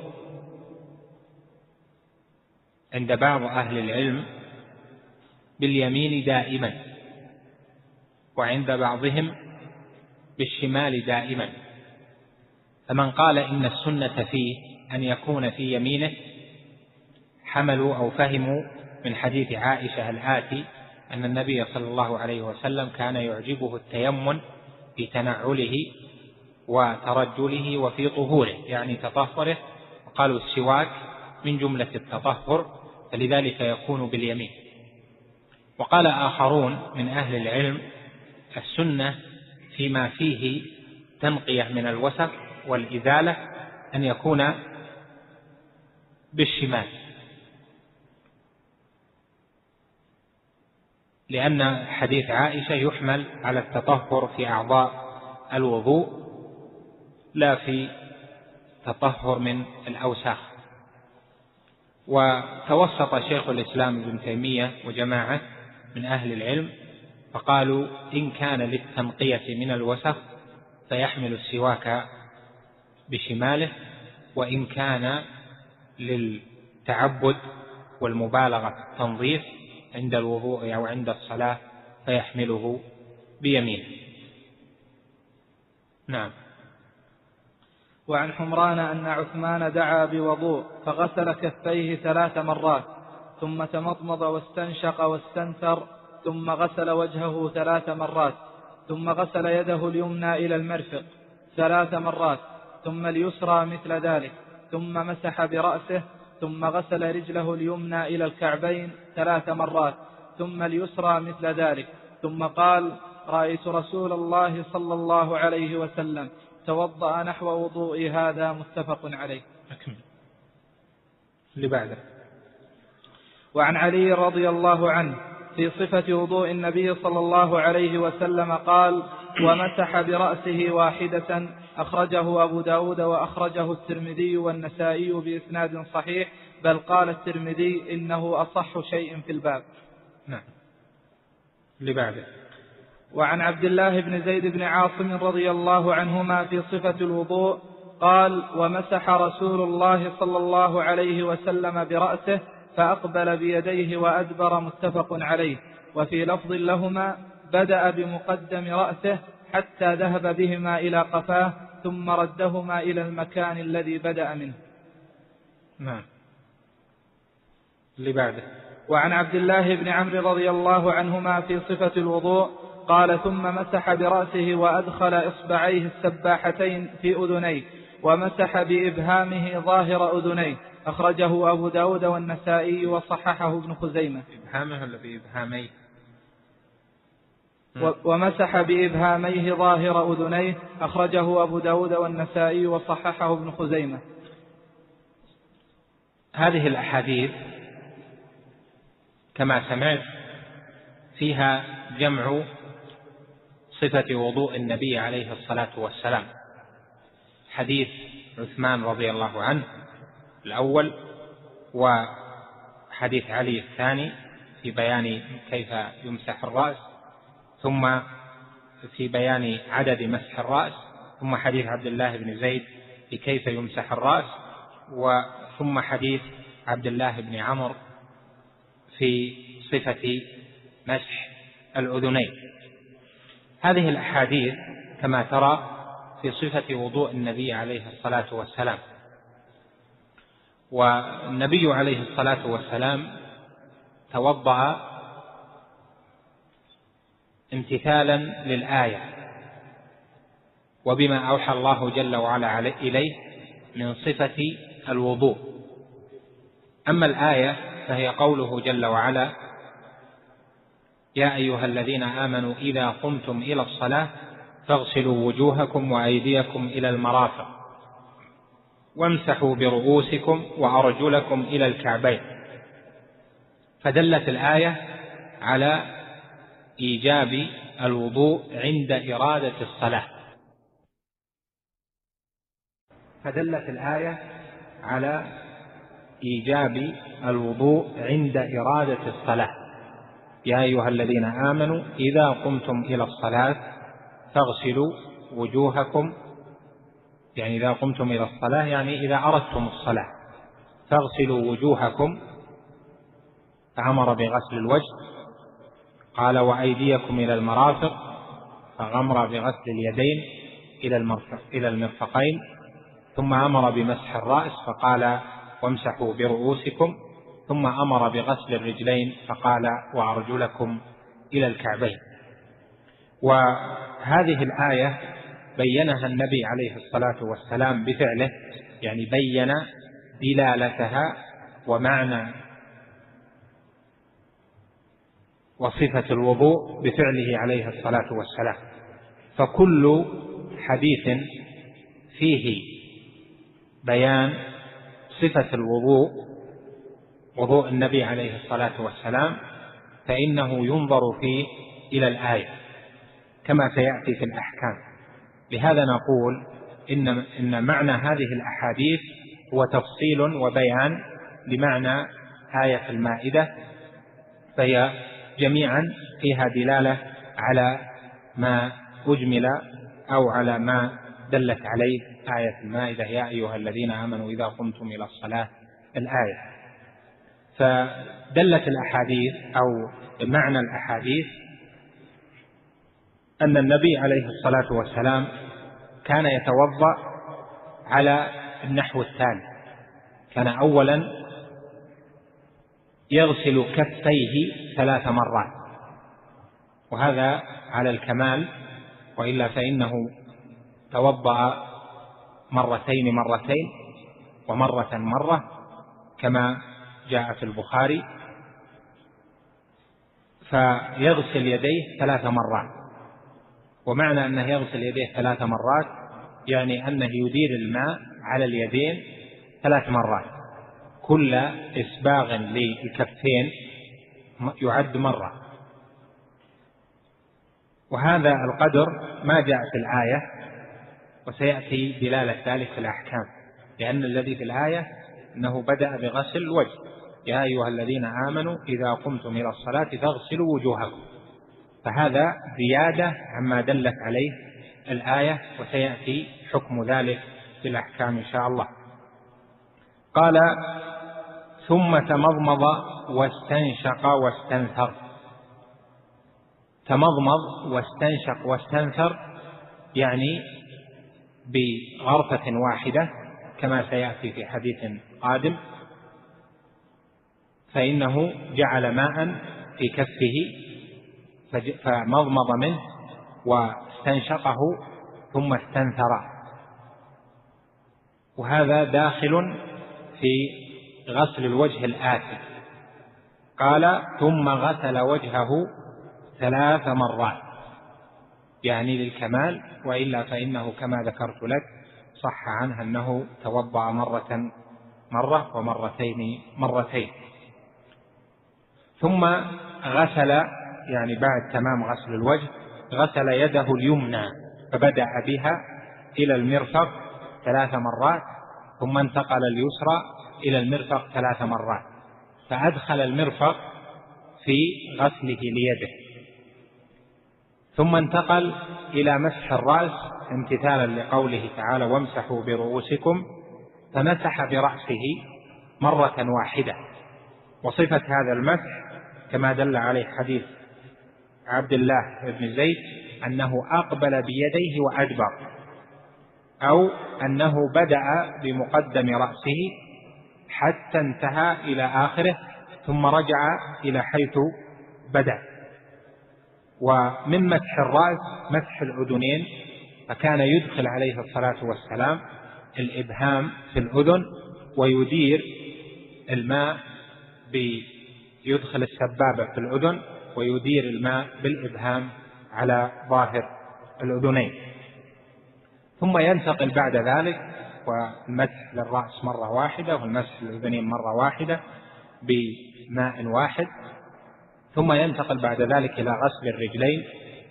عند بعض أهل العلم باليمين دائما، وعند بعضهم بالشمال دائما. فمن قال إن السنة فيه أن يكون في يمينه حملوا أو فهموا من حديث عائشة الآتي أن النبي صلى الله عليه وسلم كان يعجبه التيمن في تنعله وترجله وفي طهوره، يعني تطهره، وقالوا السواك من جملة التطهر، فلذلك يكون باليمين. وقال آخرون من أهل العلم السنة فيما فيه تنقية من الوسخ والإزالة أن يكون بالشمال، لأن حديث عائشة يحمل على التطهر في أعضاء الوضوء لا في تطهر من الأوساخ. وتوسط شيخ الإسلام ابن تيمية وجماعة من أهل العلم فقالوا إن كان للتنقية من الوسخ فيحمل السواك بشماله، وإن كان للتعبد والمبالغة في التنظيف عند الوضوء أو عند الصلاة فيحمله بيمينه. نعم. وعن حمران أن عثمان دعا بوضوء فغسل كفيه 3 مرات ثم تمضمض واستنشق واستنثر ثم غسل وجهه 3 مرات ثم غسل يده اليمنى إلى المرفق 3 مرات ثم اليسرى مثل ذلك ثم مسح برأسه ثم غسل رجله اليمنى إلى الكعبين 3 مرات ثم اليسرى مثل ذلك ثم قال: رأيت رسول الله صلى الله عليه وسلم توضأ نحو وضوء هذا. متفق عليه. أكمل اللي بعده. وعن علي رضي الله عنه في صفة وضوء النبي صلى الله عليه وسلم قال: ومسح برأسه واحدة. أخرجه أبو داود وأخرجه الترمذي والنسائي بإسناد صحيح، بل قال الترمذي إنه أصح شيء في الباب. نعم. اللي بعده. وعن عبد الله بن زيد بن عاصم رضي الله عنهما في صفة الوضوء قال: ومسح رسول الله صلى الله عليه وسلم برأسه فأقبل بيديه وأدبر. متفق عليه. وفي لفظ لهما: بدأ بمقدم رأسه حتى ذهب بهما إلى قفاه ثم ردهما إلى المكان الذي بدأ منه. نعم. اللي بعده. وعن عبد الله بن عمرو رضي الله عنهما في صفة الوضوء قال: ثم مسح برأسه وأدخل إصبعيه السباحتين في أذنيه ومسح بإبهامه ظاهر أذنيه. أخرجه أبو داود والنسائي وصححه ابن خزيمة. إبهامه ولا بإبهاميه؟ ومسح بإبهاميه ظاهر أذنيه. أخرجه أبو داود والنسائي وصححه ابن خزيمة. هذه الأحاديث كما سمعت فيها جمع صفة وضوء النبي عليه الصلاة والسلام: حديث عثمان رضي الله عنه الأول، وحديث علي الثاني في بيان كيف يمسح الرأس، ثم في بيان عدد مسح الرأس، ثم حديث عبد الله بن زيد في كيف يمسح الرأس، ثم حديث عبد الله بن عمرو في صفة مسح الأذنين. هذه الأحاديث كما ترى في صفة وضوء النبي عليه الصلاة والسلام. والنبي عليه الصلاة والسلام توضأ امتثالا للآية وبما أوحى الله جل وعلا إليه من صفة الوضوء. أما الآية فهي قوله جل وعلا: يا أيها الذين آمنوا إذا قمتم إلى الصلاة فاغسلوا وجوهكم وأيديكم إلى المرافق وامسحوا برؤوسكم وأرجلكم إلى الكعبين. فدلت الآية على إيجاب الوضوء عند إرادة الصلاة. فدلت الآية على إيجاب الوضوء عند إرادة الصلاة: يا أيها الذين آمنوا إذا قمتم إلى الصلاة فاغسلوا وجوهكم، يعني إذا قمتم إلى الصلاة يعني إذا أردتم الصلاة، فاغسلوا وجوهكم، فأمر بغسل الوجه. قال: وأيديكم إلى المرافق، فأمر بغسل اليدين إلى المرفقين. ثم أمر بمسح الرأس فقال: وامسحوا برؤوسكم. ثم أمر بغسل الرجلين فقال: وأرجلكم إلى الكعبين. وهذه الآية بينها النبي عليه الصلاة والسلام بفعله، يعني بين دلالتها وصفة الوضوء بفعله عليه الصلاة والسلام. فكل حديث فيه بيان صفة الوضوء، وضوء النبي عليه الصلاة والسلام، فإنه ينظر فيه إلى الآية كما سيأتي في الأحكام. لهذا نقول إن معنى هذه الأحاديث هو تفصيل وبيان لمعنى آية المائدة، فهي جميعا فيها دلالة على ما أجمل أو على ما دلت عليه آية المائدة: يا أيها الذين آمنوا إذا قمتم إلى الصلاة، الآية. فدلت الأحاديث أو معنى الأحاديث أن النبي عليه الصلاة والسلام كان يتوضأ على النحو التالي: كان أولا يغسل كفيه 3 مرات، وهذا على الكمال، وإلا فإنه توضأ مرتين ومرة مرة كما جاء في البخاري. فيغسل يديه 3 مرات، ومعنى أنه يغسل يديه 3 مرات يعني أنه يدير الماء على اليدين 3 مرات، كل إسباغ للكفين يعد مرة. وهذا القدر ما جاء في الآية، وسيأتي دلالة ذلك في الأحكام، لأن الذي في الآية أنه بدأ بغسل الوجه: يا أيها الذين آمنوا إذا قمتم إلى الصلاة فاغسلوا وجوهكم، فهذا زيادة عما دلت عليه الآية، وسيأتي حكم ذلك في الأحكام إن شاء الله. قال: ثم تمضمض واستنشق واستنثر. تمضمض واستنشق واستنثر يعني بغرفة واحدة كما سيأتي في حديث قادم، فإنه جعل ماء في كفه فمضمض منه واستنشقه ثم استنثر، وهذا داخل في غسل الوجه الآتي. قال: ثم غسل وجهه 3 مرات، يعني للكمال، وإلا فإنه كما ذكرت لك صح عنه أنه توضأ مرة ومرتين. ثم غسل، يعني بعد تمام غسل الوجه، غسل يده اليمنى فبدأ بها إلى المرفق 3 مرات، ثم انتقل اليسرى إلى المرفق 3 مرات، فأدخل المرفق في غسله ليده، ثم انتقل إلى مسح الرأس امتثالا لقوله تعالى: وامسحوا برؤوسكم، فمسح برأسه مرة واحدة. وصفة هذا المسح كما دل عليه حديث عبد الله بن زيد أنه أقبل بيديه وأدبر، أو أنه بدأ بمقدم رأسه حتى انتهى إلى آخره ثم رجع إلى حيث بدأ. ومن مسح الرأس مسح الأذنين، فكان يدخل عليه الصلاة والسلام الإبهام في الأذن ويدير الماء يدخل السبابة في الأذن ويدير الماء بالإبهام على ظاهر الأذنين، ثم ينتقل بعد ذلك والمسح للرأس مرة واحدة والمسح للأذنين مرة واحدة بماء واحد، ثم ينتقل بعد ذلك إلى غسل الرجلين،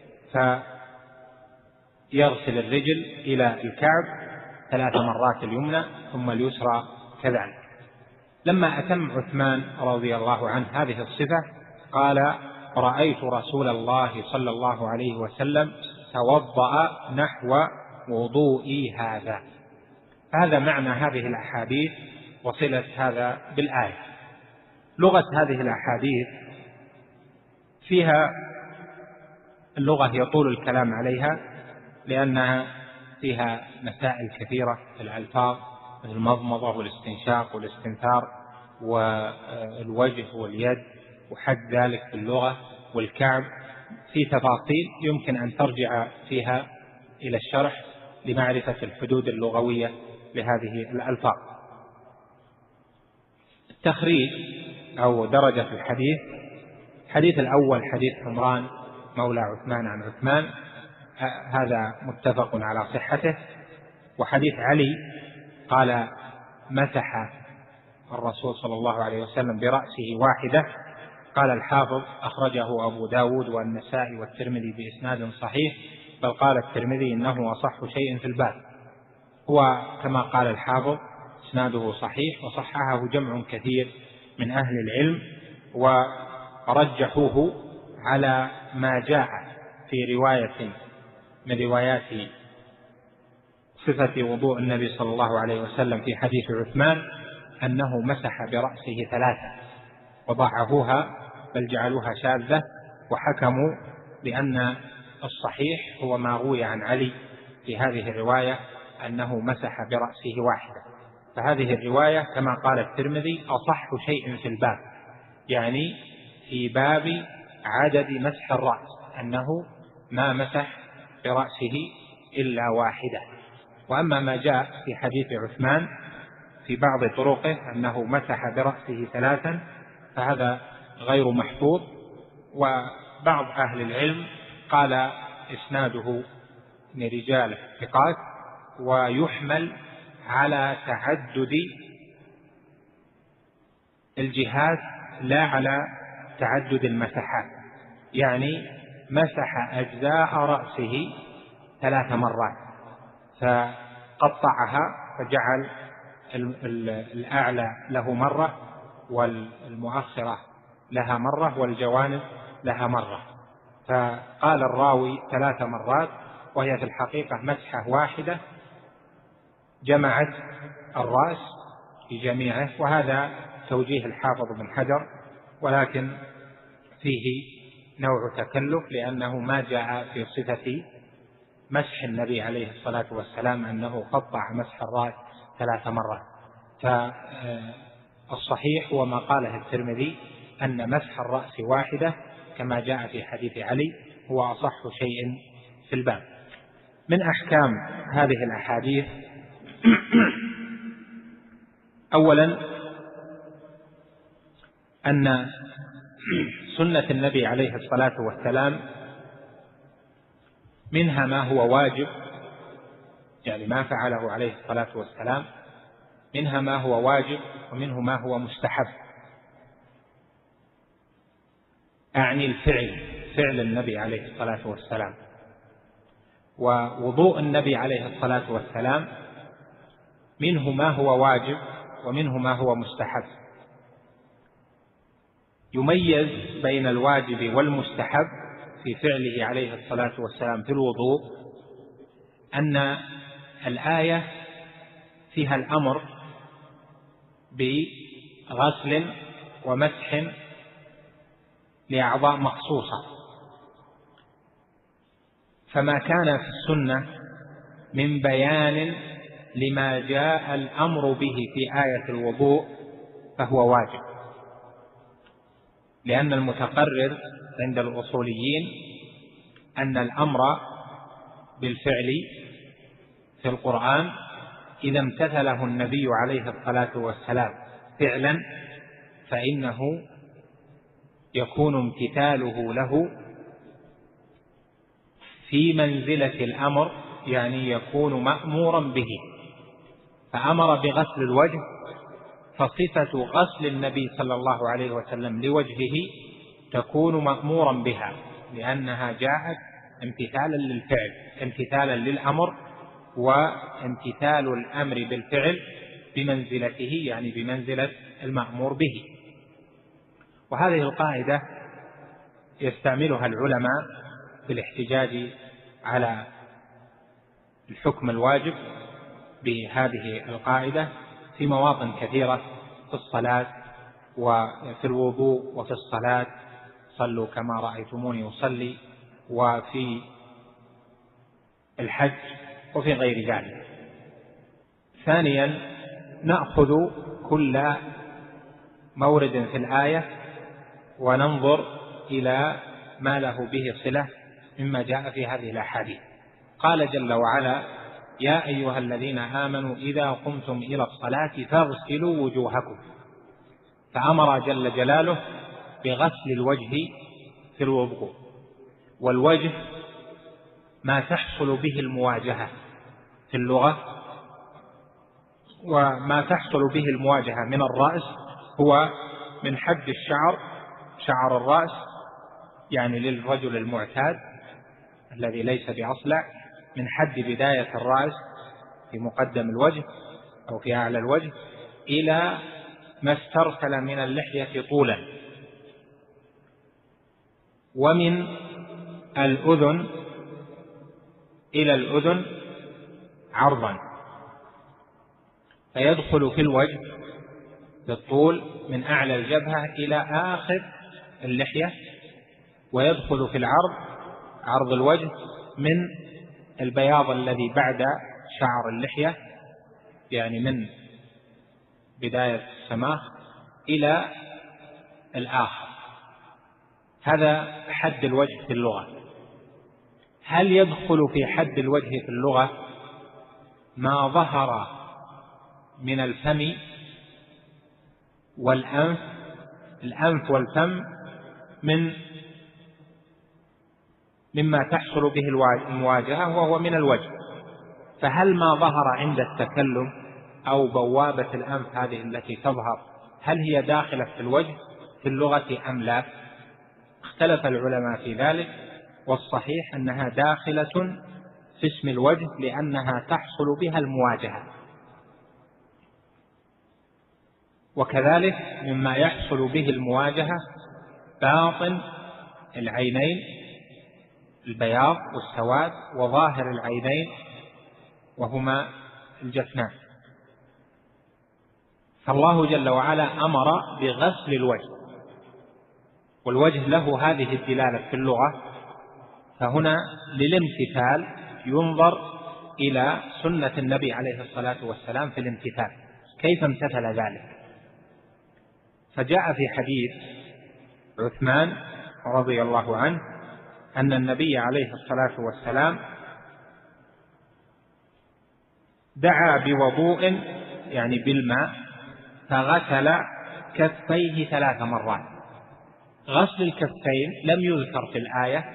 فيغسل الرجل إلى الكعب 3 مرات اليمنى ثم اليسرى كذلك. لما أتم عثمان رضي الله عنه هذه الصفة قال: رأيت رسول الله صلى الله عليه وسلم توضأ نحو وضوئي هذا. هذا معنى هذه الأحاديث وصلة هذا بالآية. لغة هذه الأحاديث فيها اللغة يطول الكلام عليها لأنها فيها مسائل كثيرة في الألفاظ، مثل المضمضة والاستنشاق والاستنثار والوجه واليد وحد ذلك في اللغة والكعب، في تفاصيل يمكن أن ترجع فيها إلى الشرح لمعرفة الحدود اللغوية لهذه الألفاظ. التخريج أو درجة الحديث الحديث الأول حديث عمران مولى عثمان عن عثمان، هذا متفق على صحته. وحديث علي قال مسح الرسول صلى الله عليه وسلم برأسه واحدة، قال الحافظ أخرجه أبو داود والنسائي والترمذي بإسناد صحيح، بل قال الترمذي إنه أصح شيء في الباب. وكما قال الحافظ إسناده صحيح، وصححه جمع كثير من أهل العلم ورجحوه على ما جاء في رواية من روايات صفة وضوء النبي صلى الله عليه وسلم في حديث عثمان أنه مسح برأسه 3 وضعفوها بل جعلوها شاذة، وحكموا بأن الصحيح هو ما روي عن علي في هذه الرواية أنه مسح برأسه واحدة. فهذه الرواية كما قال الترمذي أصح شيء في الباب، يعني في باب عدد مسح الرأس أنه ما مسح برأسه إلا واحدة. وأما ما جاء في حديث عثمان في بعض طرقه أنه مسح برأسه 3 فهذا غير محفوظ. وبعض أهل العلم قال إسناده من رجال ثقات، ويحمل على تعدد الجهات لا على تعدد المسحات، يعني مسح أجزاء رأسه 3 مرات فقطعها فجعل الأعلى له مرة والمؤخرة لها مرة والجوانب لها مرة، فقال الراوي 3 مرات وهي في الحقيقة مسحة واحدة جمعت الرأس في جميعه. وهذا توجيه الحافظ بن حجر، ولكن فيه نوع تكلف لأنه ما جاء في صفة مسح النبي عليه الصلاة والسلام أنه قطع مسح الرأس 3 مرات. فالصحيح هو ما قاله الترمذي أن مسح الرأس واحدة كما جاء في حديث علي هو أصح شيء في الباب. من أحكام هذه الأحاديث أولا أن سنة النبي عليه الصلاة والسلام منها ما هو واجب، يعني ما فعله عليه الصلاة والسلام، منها ما هو واجب ومنه ما هو مستحب، أعني الفعل، فعل النبي عليه الصلاة والسلام. ووضوء النبي عليه الصلاة والسلام منه ما هو واجب ومنه ما هو مستحب. يميز بين الواجب والمستحب في فعله عليه الصلاة والسلام في الوضوء أن الآية فيها الأمر بغسل ومسح لأعضاء مخصوصة، فما كان في السنة من بيان لما جاء الأمر به في آية الوضوء فهو واجب، لأن المتقرر عند الأصوليين أن الأمر بالفعل في القرآن إذا امتثله النبي عليه الصلاة والسلام فعلا فإنه يكون امتثاله له في منزلة الأمر، يعني يكون مأمورا به. فأمر بغسل الوجه فصفة غسل النبي صلى الله عليه وسلم لوجهه تكون مأمورا بها، لأنها جاءت امتثالا للفعل، امتثالا للأمر، وامتثال الأمر بالفعل بمنزلته، يعني بمنزلة المأمور به. وهذه القاعدة يستعملها العلماء في الاحتجاج على الحكم الواجب بهذه القاعدة في مواطن كثيرة في الصلاة وفي الوضوء وفي الصلاة، صلوا كما رأيتموني أصلي، وفي الحج وفي غير ذلك. ثانيا نأخذ كل مورد في الآية وننظر إلى ما له به صلة مما جاء في هذه الأحاديث. قال جل وعلا: يا أيها الذين آمنوا إذا قمتم إلى الصلاة فاغسلوا وجوهكم، فأمر جل جلاله بغسل الوجه في الوضوء. والوجه ما تحصل به المواجهة في اللغة، وما تحصل به المواجهة من الرأس هو من حد الشعر، شعر الرأس يعني للرجل المعتاد الذي ليس بأصلع، من حد بداية الرأس في مقدم الوجه أو في أعلى الوجه إلى ما استرسل من اللحية طولا، ومن الأذن إلى الأذن عرضا، فيدخل في الوجه بالطول من أعلى الجبهة إلى آخر اللحية، ويدخل في العرض، عرض الوجه من البياض الذي بعد شعر اللحية يعني من بداية السماخ إلى الآخر. هذا حد الوجه في اللغة. هل يدخل في حد الوجه في اللغة ما ظهر من الفم والأنف؟ الأنف والفم مما تحصل به المواجهة وهو من الوجه، فهل ما ظهر عند التكلم أو بوابة الأنف هذه التي تظهر هل هي داخلة في الوجه في اللغة أم لا؟ اختلف العلماء في ذلك، والصحيح أنها داخلة في اسم الوجه لأنها تحصل بها المواجهة. وكذلك مما يحصل به المواجهة باطن العينين، البياض والسواد، وظاهر العينين وهما الجفنان. فالله جل وعلا أمر بغسل الوجه، والوجه له هذه الدلالة في اللغة، فهنا للامتثال ينظر إلى سنة النبي عليه الصلاة والسلام في الامتثال، كيف امتثل ذلك؟ فجاء في حديث عثمان رضي الله عنه أن النبي عليه الصلاة والسلام دعا بوضوء يعني بالماء فغسل كفيه 3 مرات. غسل الكفين لم يذكر في الآية،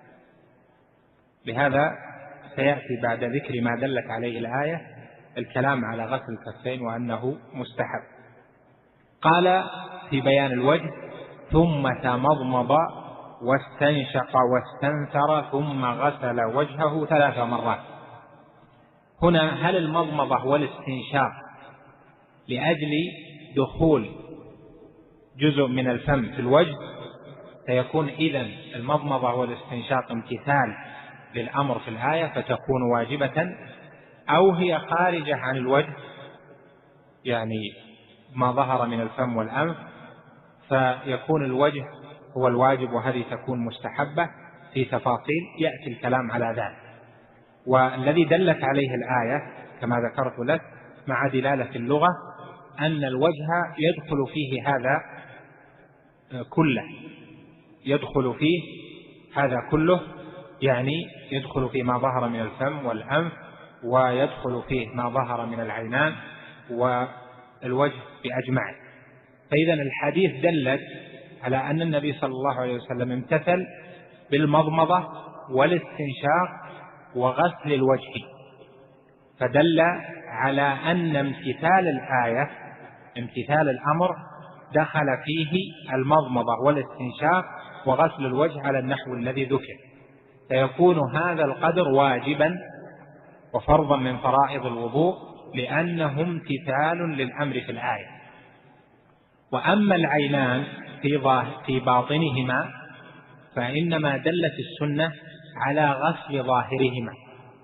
بهذا سيأتي بعد ذكر ما دلت عليه الآية الكلام على غسل الكفين وأنه مستحب. قال في بيان الوجه ثم تمضمض واستنشق واستنثر ثم غسل وجهه 3 مرات. هنا هل المضمضة والاستنشاق لأجل دخول جزء من الفم في الوجه، سيكون إذن المضمضة والاستنشاق امتثال للأمر في الآية فتكون واجبة، أو هي خارجة عن الوجه يعني ما ظهر من الفم والأنف فيكون الوجه هو الواجب وهذه تكون مستحبة. في تفاصيل يأتي الكلام على ذلك. والذي دلت عليه الآية كما ذكرت لك مع دلالة اللغة أن الوجه يدخل فيه هذا كله، يدخل فيه هذا كله، يعني يدخل فيه ما ظهر من الفم والأنف، ويدخل فيه ما ظهر من العينان والوجه بأجمعه. فإذا الحديث دلت على أن النبي صلى الله عليه وسلم امتثل بالمضمضة والاستنشاق وغسل الوجه، فدل على أن امتثال الآية امتثال الأمر دخل فيه المضمضة والاستنشاق وغسل الوجه على النحو الذي ذكر، فيكون هذا القدر واجبا وفرضا من فرائض الوضوء لأنه امتثال للأمر في الآية. وأما العينان في باطنهما فإنما دلت السنة على غسل ظاهرهما،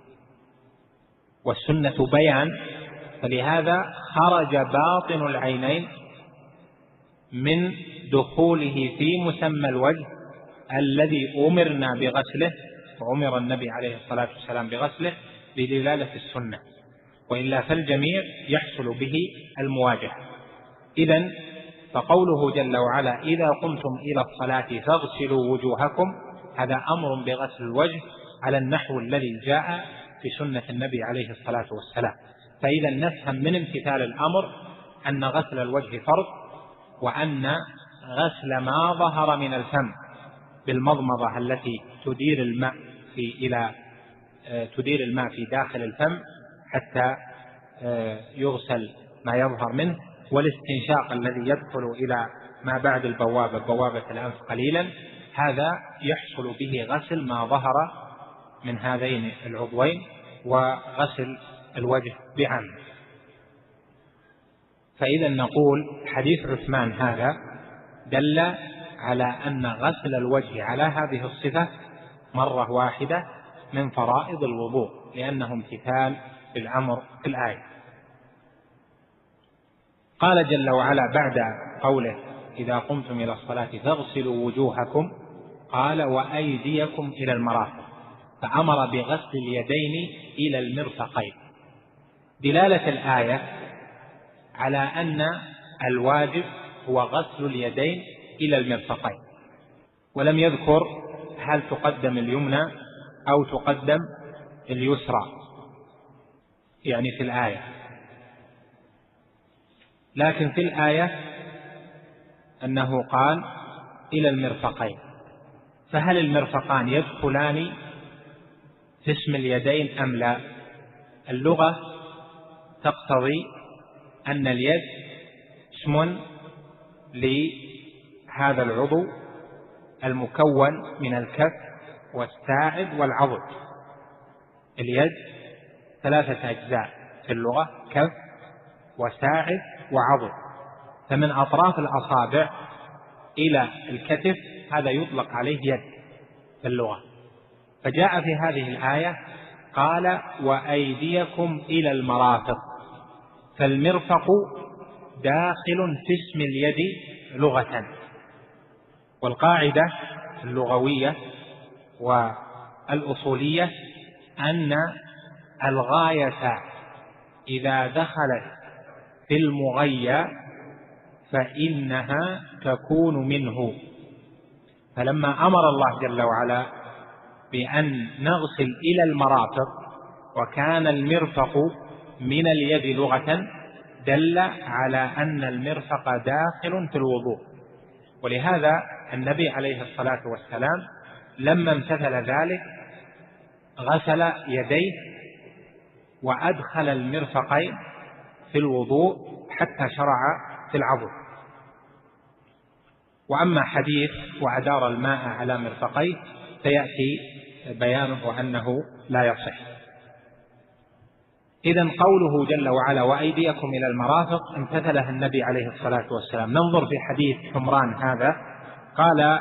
والسنة بيان، فلهذا خرج باطن العينين من دخوله في مسمى الوجه الذي أمرنا بغسله وأمر النبي عليه الصلاة والسلام بغسله بدلالة السنة، وإلا فالجميع يحصل به المواجهة. إذن فقوله جل وعلا إذا قمتم إلى الصلاة فاغسلوا وجوهكم، هذا أمر بغسل الوجه على النحو الذي جاء في سنة النبي عليه الصلاة والسلام. فإذا نفهم من امتثال الأمر أن غسل الوجه فرض، وأن غسل ما ظهر من الفم بالمضمضة التي تدير الماء في داخل الفم حتى يغسل ما يظهر منه، والاستنشاق الذي يدخل إلى ما بعد بوابة الأنف قليلا، هذا يحصل به غسل ما ظهر من هذين العضوين وغسل الوجه بعامه. فإذا نقول حديث عثمان هذا دل على أن غسل الوجه على هذه الصفة مرة واحدة من فرائض الوضوء، لأنه امتثال بالأمر في الآية. قال جل وعلا بعد قوله إذا قمتم إلى الصلاة فاغسلوا وجوهكم، قال وأيديكم إلى المرافق، فأمر بغسل اليدين إلى المرفقين، دلالة الآية على أن الواجب هو غسل اليدين إلى المرفقين، ولم يذكر هل تقدم اليمنى أو تقدم اليسرى يعني في الآية، لكن في الآية أنه قال إلى المرفقين. فهل المرفقان يدخلان في اسم اليدين أم لا؟ اللغة تقتضي أن اليد اسم لهذا العضو المكون من الكف والساعد والعضد. اليد 3 أجزاء في اللغة، كف وساعد وعضد، فمن أطراف الأصابع إلى الكتف هذا يطلق عليه يد في اللغة. فجاء في هذه الآية قال وأيديكم إلى المرافق، فالمرفق داخل في اسم اليد لغة، والقاعدة اللغوية والأصولية أن الغاية إذا دخلت في المغيى فإنها تكون منه. فلما أمر الله جل وعلا بأن نغسل إلى المرافق وكان المرفق من اليد لغة، دل على أن المرفق داخل في الوضوء. ولهذا النبي عليه الصلاة والسلام لما امتثل ذلك غسل يديه وأدخل المرفقين في الوضوء حتى شرع في العضد. وأما حديث وأدار الماء على مرفقيه سيأتي بيانه أنه لا يصح. إذن قوله جل وعلا وأيديكم إلى المرافق امتثله النبي عليه الصلاة والسلام. ننظر في حديث حمران هذا، قال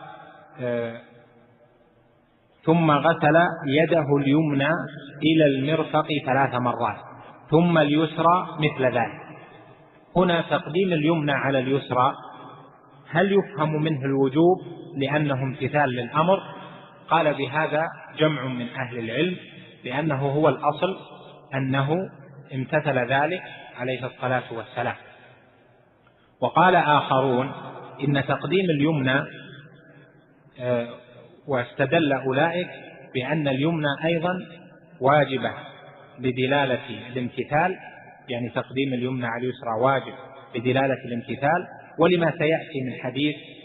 ثم غسل يده اليمنى إلى المرفق 3 مرات ثم اليسرى مثل ذلك. هنا تقديم اليمنى على اليسرى هل يفهم منه الوجوب لأنه امتثال للأمر؟ قال بهذا جمع من أهل العلم، لأنه هو الأصل أنه امتثل ذلك عليه الصلاة والسلام. وقال آخرون إن تقديم اليمنى واستدل أولئك بأن اليمنى أيضا واجبة بدلالة الامتثال، يعني تقديم اليمنى على اليسرى واجب بدلالة الامتثال، ولما سيأتي من حديث